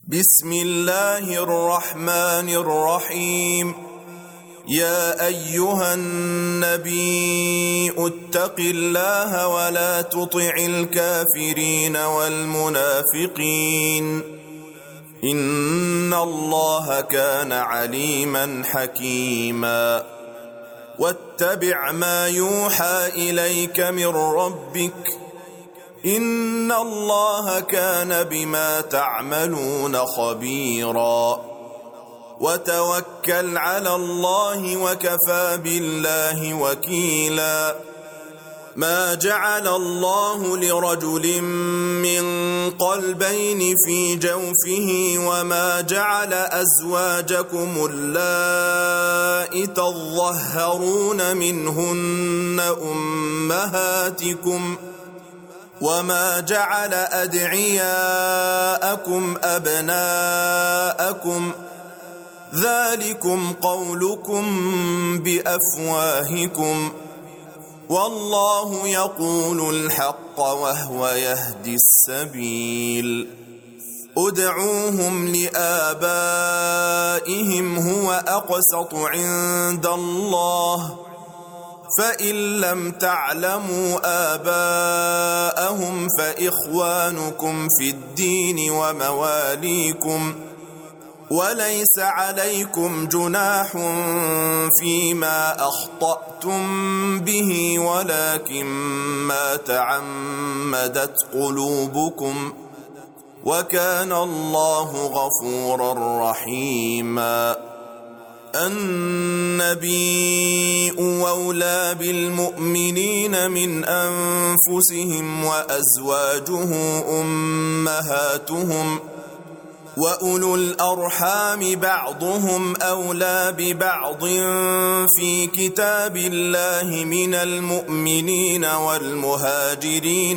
بسم الله الرحمن الرحيم. يا أيها النبي اتق الله ولا تطع الكافرين والمنافقين إن الله كان عليما حكيما. واتبع ما يوحى إليك من ربك إن الله كان بما تعملون خبيرا. وتوكل على الله وكفى بالله وكيلا. ما جعل الله لرجل من قلبين في جوفه وما جعل أزواجكم اللائي تظهرون منهن أمهاتكم وما جعل أدعياءكم أبناءكم ذلكم قولكم بأفواهكم والله يقول الحق وهو يهدي السبيل. ادعوهم لآبائهم هو أقسط عند الله فإن لم تعلموا آباءهم فإخوانكم في الدين ومواليكم وليس عليكم جناح فيما أخطأتم به ولكن ما تعمدت قلوبكم وكان الله غفورا رحيما. النبي أولى بالمؤمنين من أنفسهم وأزواجه أمهاتهم وأولو الأرحام بعضهم أولى ببعض في كتاب الله من المؤمنين والمهاجرين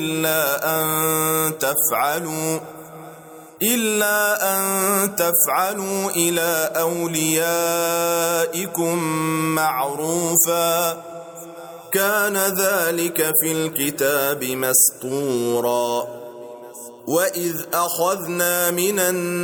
إلا أن تفعلوا إلى أوليائكم معروفا كان ذلك في الكتاب مسطورا. وإذ أخذنا من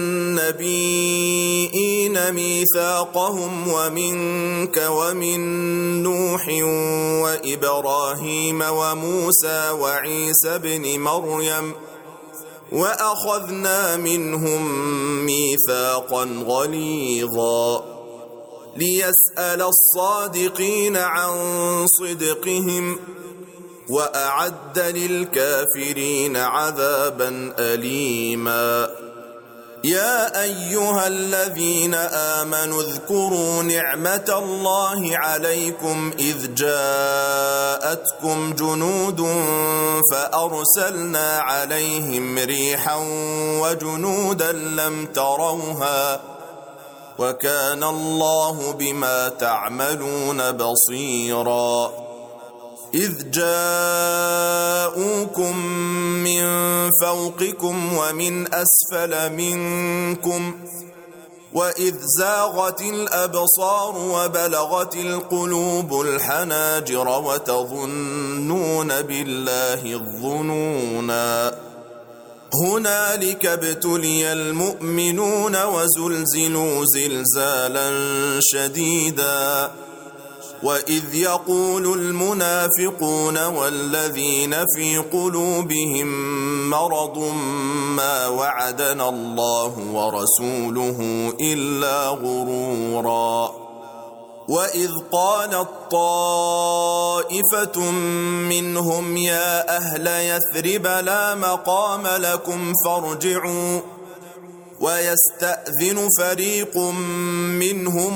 النبيين ميثاقهم ومنك ومن نوح وإبراهيم وموسى وعيسى بن مريم وأخذنا منهم ميثاقا غليظا ليسأل الصادقين عن صدقهم وأعد للكافرين عذابا أليما. يا أيها الذين آمنوا اذكروا نعمة الله عليكم إذ جاءتكم جنود فأرسلنا عليهم ريحا وجنودا لم تروها وكان الله بما تعملون بصيرا. إذ جاءوكم من فوقكم ومن أسفل منكم وإذ زاغت الأبصار وبلغت القلوب الحناجر وتظنون بالله الظنونا. هنالك ابتلي المؤمنون وزلزلوا زلزالا شديدا. وإذ يقول المنافقون والذين في قلوبهم مرض ما وعدنا الله ورسوله إلا غرورا. وإذ قالت طائفة منهم يا أهل يثرب لا مقام لكم فارجعوا ويستأذن فريق منهم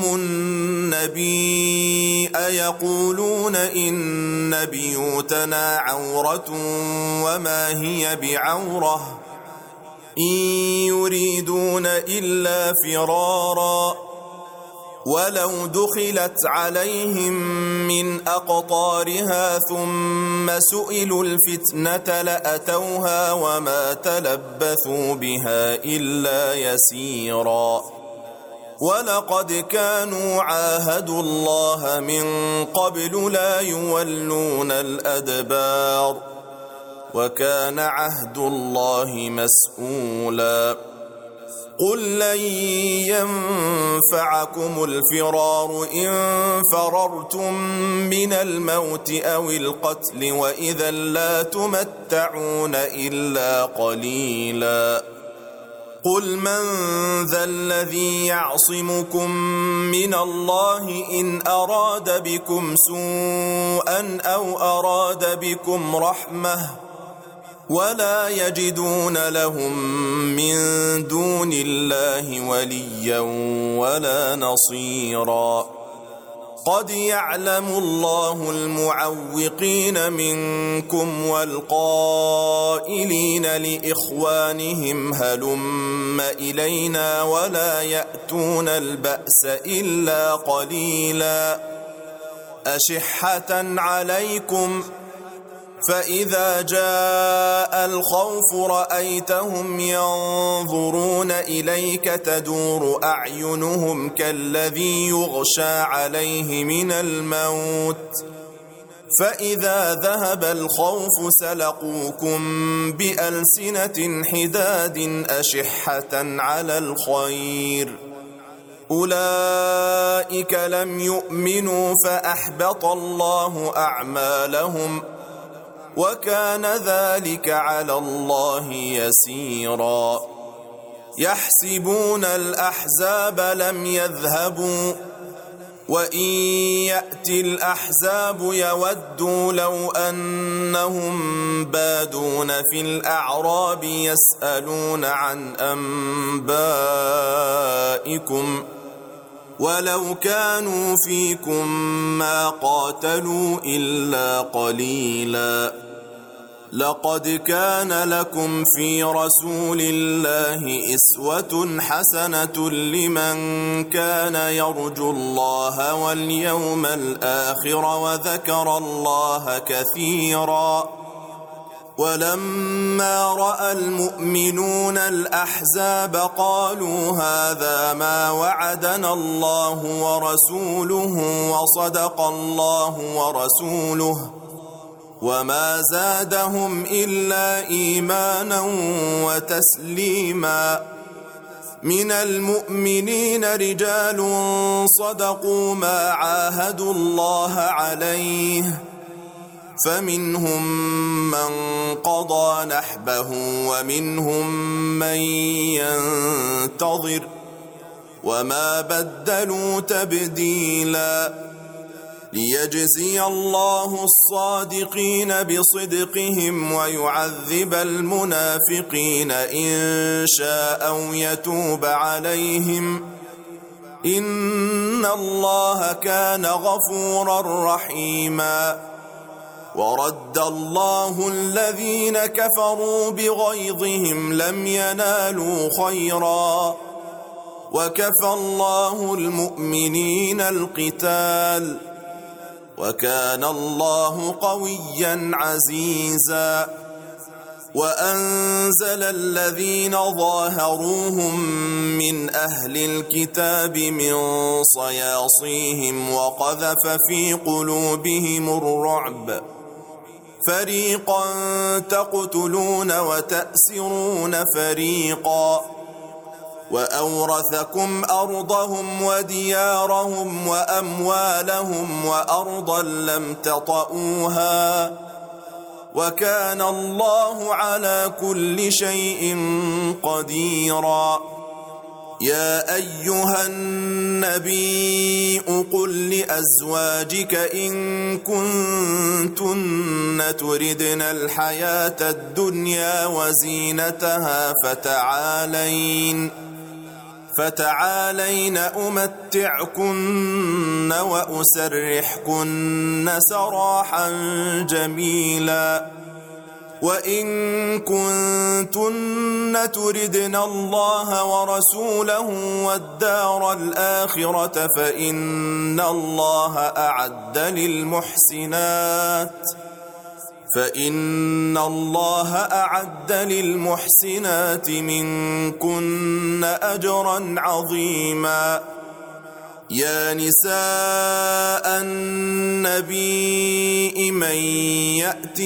النبي يقولون إن بيوتنا عورة وما هي بعورة إن يريدون إلا فرارا ولو دخلت عليهم من أقطارها ثم سئلوا الفتنة لأتوها وما تلبثوا بها إلا يسيرا. ولقد كانوا عاهدوا الله من قبل لا يولون الأدبار وكان عهد الله مسؤولا. قل لن ينفعكم الفرار إن فررتم من الموت أو القتل وإذا لا تمتعون إلا قليلا قل من ذا الذي يعصمكم من الله إن أراد بكم سوءا أو أراد بكم رحمة ولا يجدون لهم من دون الله وليا ولا نصيرا قد يعلم الله المعوقين منكم والقائلين لإخوانهم هلم إلينا ولا يأتون البأس إلا قليلا أشحة عليكم فإذا جاء الخوف رأيتهم ينظرون إليك تدور أعينهم كالذي يغشى عليه من الموت فإذا ذهب الخوف سلقوكم بألسنة حداد أشحة على الخير أولئك لم يؤمنوا فأحبط الله أعمالهم وكان ذلك على الله يسيرا يحسبون الأحزاب لم يذهبوا وإن يأتي الأحزاب يودوا لو أنهم بادون في الأعراب يسألون عن أنبائكم ولو كانوا فيكم ما قاتلوا إلا قليلا لقد كان لكم في رسول الله أسوة حسنة لمن كان يرجو الله واليوم الآخر وذكر الله كثيرا ولما رأى المؤمنون الأحزاب قالوا هذا ما وعدنا الله ورسوله وصدق الله ورسوله وما زادهم إلا إيمانا وتسليما من المؤمنين رجال صدقوا ما عاهدوا الله عليه فمنهم من قضى نحبه ومنهم من ينتظر وما بدلوا تبديلا ليجزي الله الصادقين بصدقهم ويعذب المنافقين إن شاء أو يتوب عليهم إن الله كان غفورا رحيما ورد الله الذين كفروا بغيظهم لم ينالوا خيرا وكفى الله المؤمنين القتال وكان الله قويا عزيزا وأنزل الذين ظاهروهم من أهل الكتاب من صياصيهم وقذف في قلوبهم الرعب فريقا تقتلون وتأسرون فريقا وأورثكم أرضهم وديارهم وأموالهم وأرضا لم تطئوها وكان الله على كل شيء قديرا يا أيها النبي قل لأزواجك إن كنتن تردن الحياة الدنيا وزينتها فتعالين أمتعكن وأسرحكن سراحا جميلا وإن كنتن تردن الله ورسوله والدار الآخرة فإن الله أعد للمحسنات منكن أجرا عظيما يا نساء النبي من يأت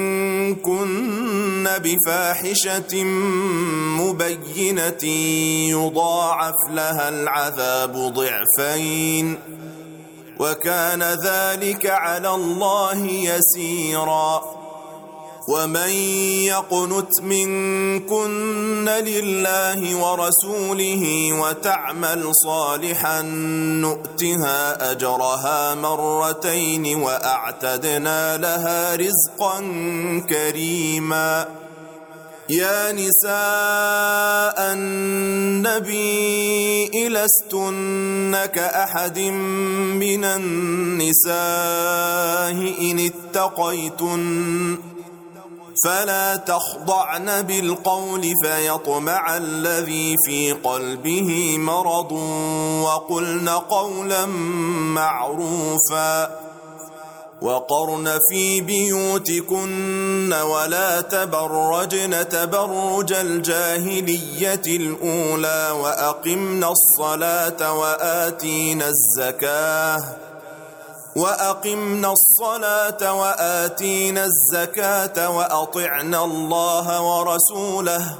منكن بفاحشة مبينة يضاعف لها العذاب ضعفين وكان ذلك على الله يسيرا. ومن يقنت منكن لله ورسوله وتعمل صالحا نؤتها أجرها مرتين وأعتدنا لها رزقا كريما. يا نساء النبي لستن كأحد من النساء إن اتقيتن فلا تخضعن بالقول فيطمع الذي في قلبه مرض وقلن قولا معروفا. وقرن في بيوتكن ولا تبرجن تبرج الجاهلية الأولى وأقمن الصلاة وآتينا الزكاة وأطعنا الله ورسوله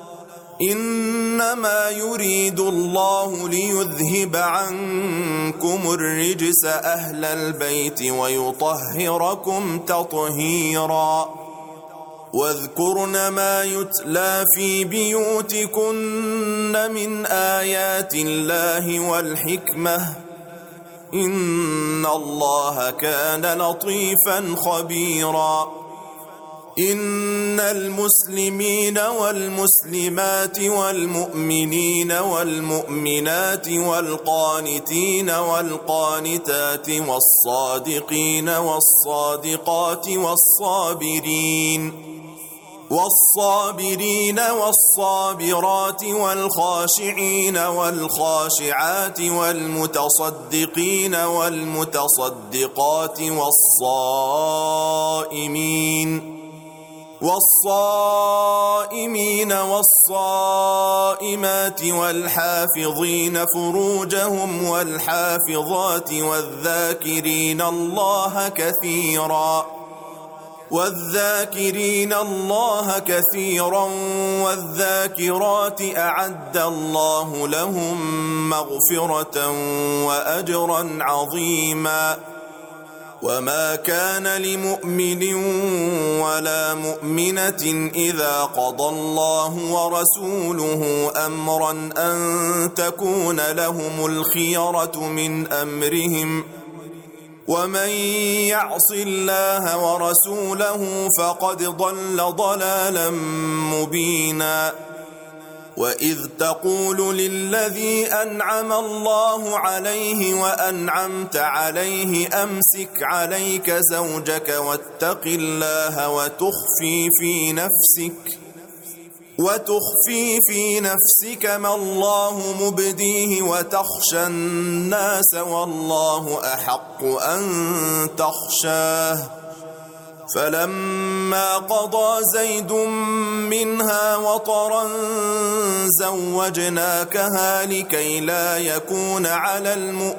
إنما يريد الله ليذهب عنكم الرجس أهل البيت ويطهركم تطهيرا. واذكرن ما يتلى في بيوتكن من آيات الله والحكمة إن الله كان لطيفا خبيرا. إن المسلمين والمسلمات والمؤمنين والمؤمنات والقانتين والقانتات والصادقين والصادقات والصابرين والصابرات والخاشعين والخاشعات والمتصدقين والمتصدقات والصائمين والصائمات والحافظين فروجهم والحافظات والذاكرين الله كثيرا والذاكرات أعد الله لهم مغفرة وأجرا عظيما. وما كان لمؤمن ولا مؤمنة إذا قضى الله ورسوله أمرا أن تكون لهم الخيرة من أمرهم ومن يعص الله ورسوله فقد ضل ضلالا مبينا. وإذ تقول للذي أنعم الله عليه وأنعمت عليه أمسك عليك زوجك واتق الله وتخفي في نفسك ما الله مبديه وتخشى الناس والله أحق أن تخشاه. فلما قضى زيد منها وطرا زوجناكها لكي لا يكون على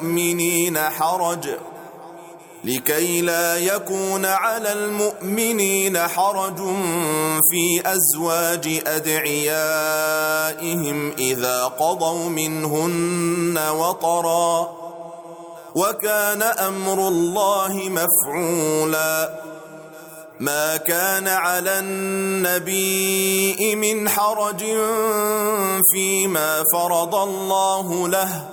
المؤمنين حرج في أزواج أدعيائهم إذا قضوا منهن وطرا وكان أمر الله مفعولا. ما كان على النبي من حرج فيما فرض الله له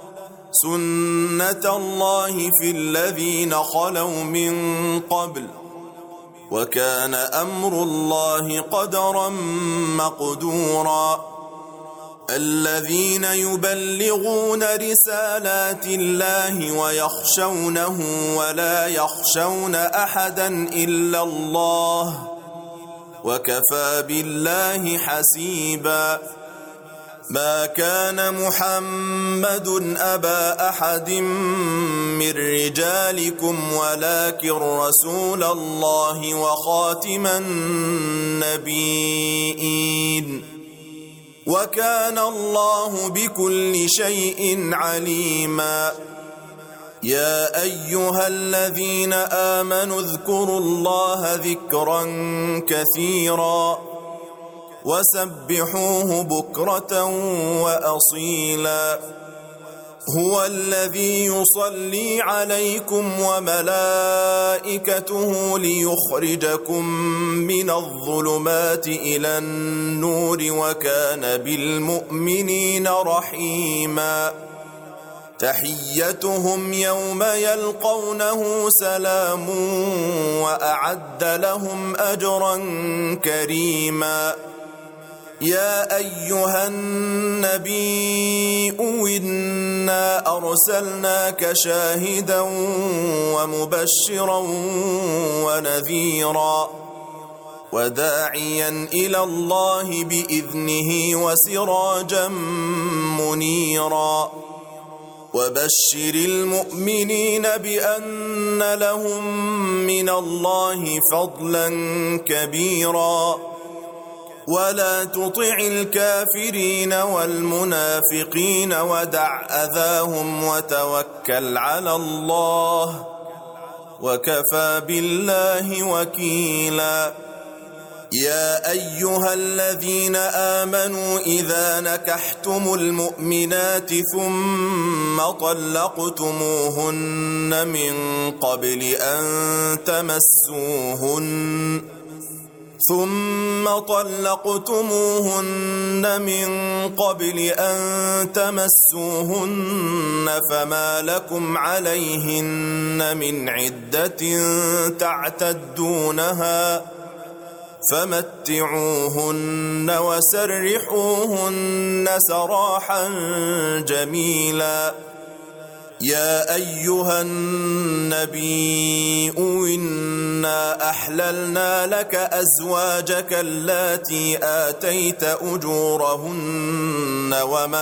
سنة الله في الذين خلوا من قبل وكان أمر الله قدرا مقدورا. الذين يبلغون رسالات الله ويخشونه ولا يخشون أحدا إلا الله وكفى بالله حسيبا. ما كان محمد أبا أحد من رجالكم ولكن رسول الله وخاتم النبيين وكان الله بكل شيء عليما يا أيها الذين آمنوا اذكروا الله ذكرا كثيرا وسبحوه بكرة وأصيلا هو الذي يصلي عليكم وملائكته ليخرجكم من الظلمات إلى النور وكان بالمؤمنين رحيما تحيتهم يوم يلقونه سلام وأعد لهم أجرا كريما يا أيها النبي إنا أرسلناك شاهدا ومبشرا ونذيرا وداعيا إلى الله بإذنه وسراجا منيرا وبشر المؤمنين بأن لهم من الله فضلا كبيرا ولا تطع الكافرين والمنافقين ودع أذاهم وتوكل على الله وكفى بالله وكيلا يا أيها الذين آمنوا إذا نكحتم المؤمنات ثم طلقتموهن من قبل أن تمسوهن فما لكم عليهن من عدة تعتدونها فمتعوهن وسرحوهن سراحا جميلا يا أيها النبي إنا أحللنا لك أزواجك اللاتي آتيت أجورهن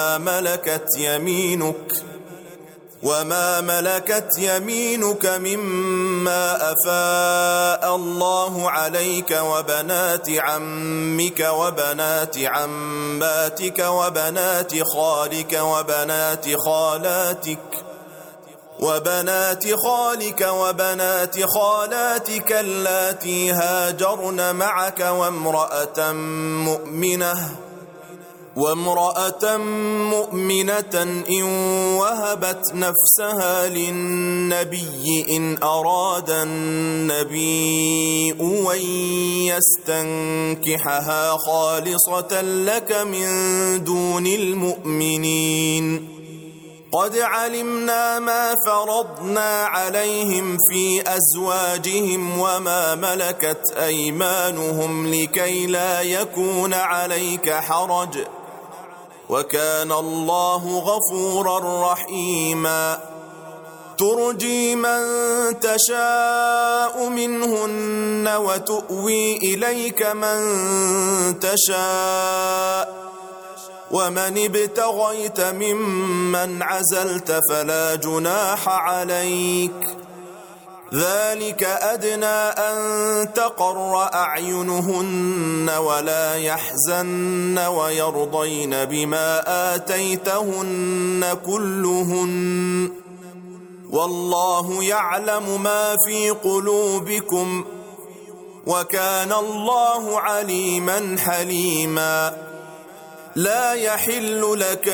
وما ملكت يمينك مما أفاء الله عليك وبنات عمك وبنات عماتك وبنات خالك وبنات خالاتك اللاتي هاجرن معك وامرأة مؤمنة إن وهبت نفسها للنبي إن أراد النبي أن يستنكحها خالصة لك من دون المؤمنين قد علمنا ما فرضنا عليهم في أزواجهم وما ملكت أيمانهم لكي لا يكون عليك حرج وكان الله غفورا رحيما ترجي من تشاء منهن وتؤوي إليك من تشاء ومن ابتغيت ممن عزلت فلا جناح عليك ذلك أدنى أن تقر أعينهن ولا يحزن ويرضين بما آتيتهن كلهن والله يعلم ما في قلوبكم وكان الله عليما حليما لا يحل لك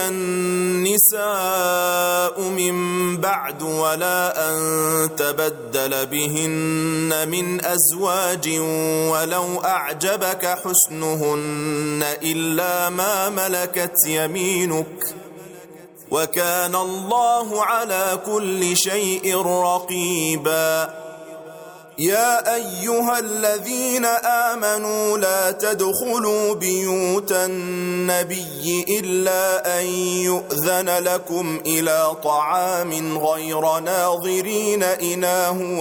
النساء من بعد ولا أن تبدل بهن من أزواج ولو أعجبك حسنهن إلا ما ملكت يمينك وكان الله على كل شيء رقيبا يا أيها الذين آمنوا لا تدخلوا بيوت النبي إلا أن يؤذن لكم إلى طعام غير ناظرين إناه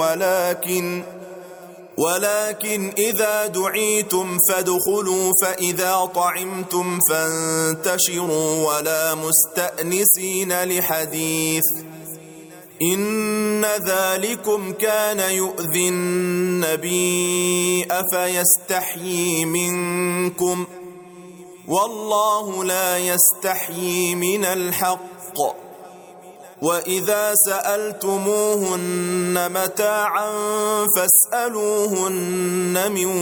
ولكن إذا دعيتم فادخلوا فإذا طعمتم فانتشروا ولا مستأنسين لحديث إن ذلكم كان يؤذي النبي أفيستحيي منكم والله لا يستحيي من الحق. وإذا سألتموهن متاعا فاسألوهن من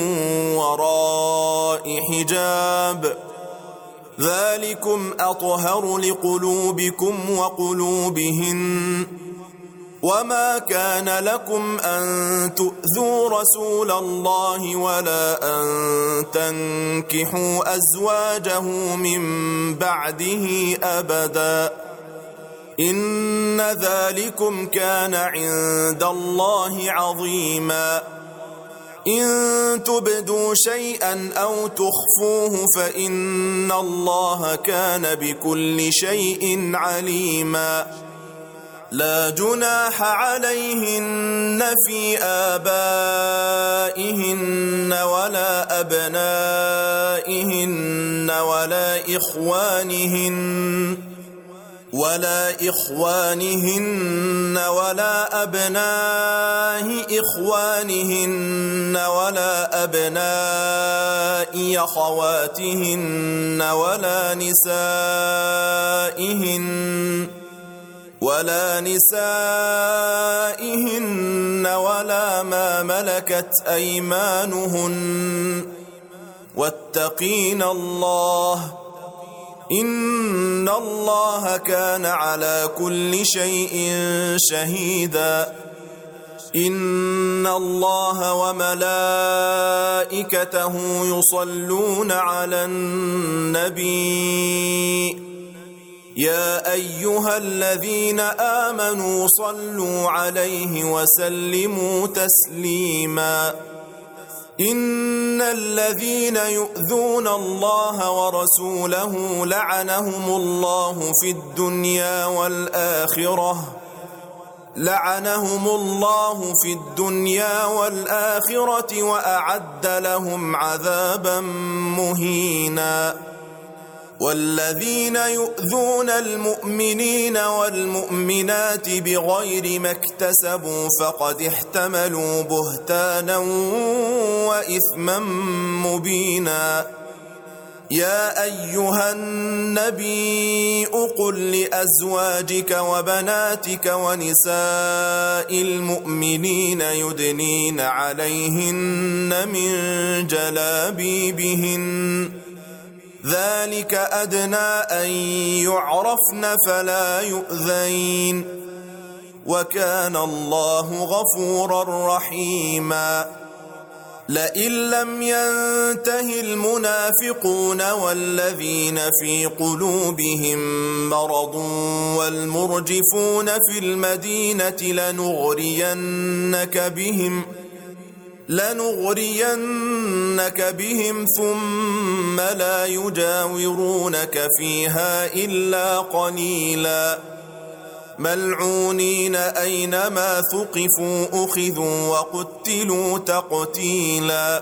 وراء حجاب، ذلكم أطهر لقلوبكم وقلوبهن. وما كان لكم أن تؤذوا رسول الله ولا أن تنكحوا أزواجه من بعده أبدا، إن ذلكم كان عند الله عظيما. إن تبدوا شيئا أو تخفوه فإن الله كان بكل شيء عليما. لا جناح عليهن في آبائهن ولا أبنائهن ولا إخوانهن ولا أبناء إخوانهن ولا أبناء أخواتهن ولا نسائهن ولا ما ملكت أيمانهن، واتقين الله إن الله كان على كل شيء شهيدا. إن الله وملائكته يصلون على النبي، يا أيها الذين آمنوا صلوا عليه وسلموا تسليما. إن الذين يؤذون الله ورسوله لعنهم الله في الدنيا والآخرة وأعد لهم عذابا مهينا. والذين يؤذون المؤمنين والمؤمنات بغير ما اكتسبوا فقد احتملوا بهتانا وإثما مبينا. يا أيها النبي قل لأزواجك وبناتك ونساء المؤمنين يدنين عليهن من جلابيبهن، ذلك أدنى أن يعرفن فلا يؤذين، وكان الله غفورا رحيما. لئن لم ينته المنافقون والذين في قلوبهم مرض والمرجفون في المدينة لنغرينك بهم ثم لا يجاورونك فيها إلا قليلا، ملعونين أينما ثقفوا أخذوا وقتلوا تقتيلا.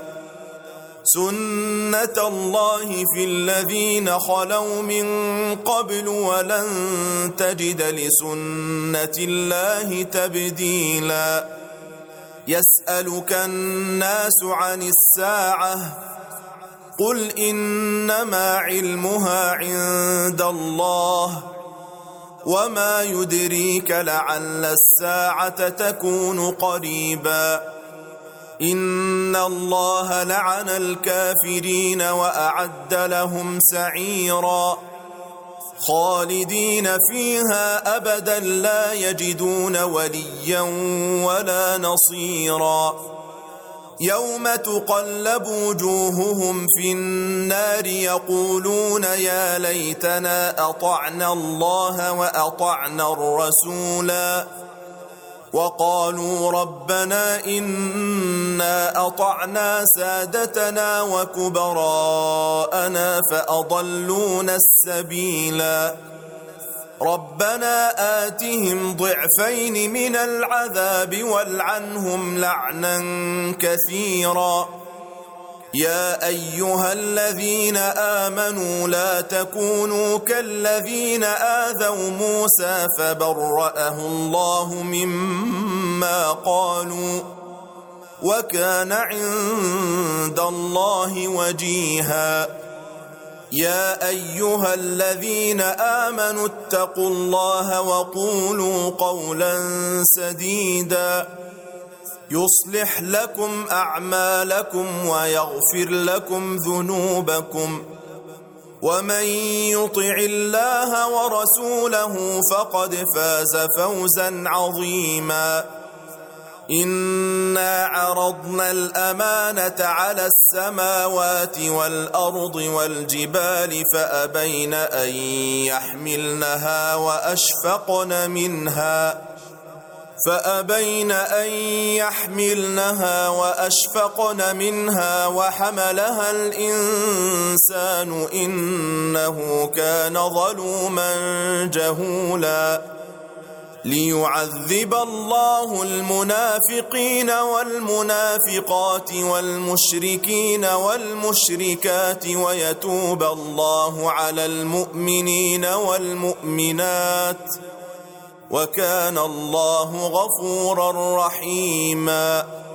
سنة الله في الذين خلوا من قبل ولن تجد لسنة الله تبديلا. يسألك الناس عن الساعة قل إنما علمها عند الله وما يدريك لعل الساعة تكون قريبا. إن الله لعن الكافرين وأعد لهم سعيرا خالدين فيها أبدا لا يجدون وليا ولا نصيرا. يوم تقلب وجوههم في النار يقولون يا ليتنا أطعنا الله وأطعنا الرسولا، وقالوا ربنا إنا أطعنا سادتنا وكبراءنا فأضلونا السبيلا. ربنا آتهم ضعفين من العذاب والعنهم لعنا كثيرا. يا أيها الذين آمنوا لا تكونوا كالذين آذوا موسى فبرأه الله مما قالوا وكان عند الله وجيها. يا أيها الذين آمنوا اتقوا الله وقولوا قولا سديدا يصلح لكم أعمالكم ويغفر لكم ذنوبكم ومن يطع الله ورسوله فقد فاز فوزا عظيما إنا عرضنا الأمانة على السماوات والأرض والجبال فأبين أن يحملنها وأشفقن منها وحملها الإنسان إنه كان ظلوما جهولا ليعذب الله المنافقين والمنافقات والمشركين والمشركات ويتوب الله على المؤمنين والمؤمنات وكان الله غفورا رحيما